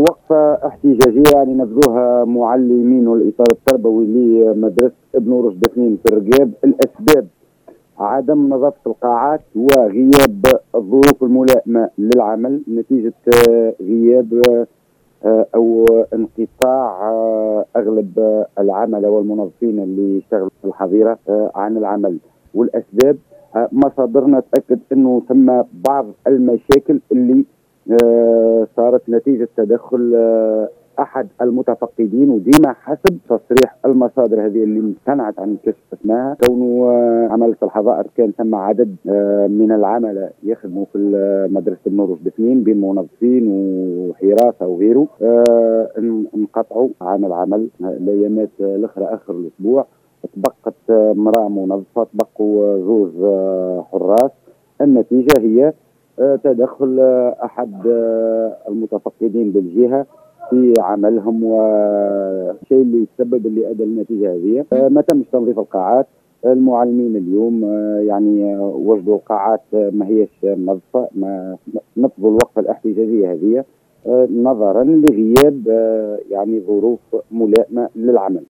وقفة احتجاجية يعني نبذوها معلمين والإطار التربوي لمدرسة ابن رشد اثنين في الرقاب. الأسباب عدم نظافة القاعات وغياب الظروف الملائمة للعمل نتيجة غياب أو انقطاع أغلب العمل والموظفين اللي يشتغلوا في الحظيرة عن العمل. والأسباب مصادرنا تأكد أنه ثم بعض المشاكل اللي صارت نتيجة تدخل أحد المتفقدين، وديما حسب تصريح المصادر هذه اللي امتنعت عن كشف اسمها، كونه عمل في الحظائر كان ثم عدد من العملاء يخدموا في مدرسة ابن رشد اثنين بين موظفين وحراسة وغيره، انقطعوا عن العمل الأيامات الأخرى آخر الأسبوع. تبقت امرأة منظفة، تبقوا زوج حراس. النتيجة هي تدخل أحد المتفقدين بالجهة في عملهم، والشيء اللي يسبب اللي أدى النتيجة هذه. ما تمش تنظيف القاعات. المعلمين اليوم يعني وجدوا القاعات ما هيش منظفة، ما نفذوا الوقفة الاحتجاجية هذه نظرا لغياب يعني ظروف ملائمة للعمل.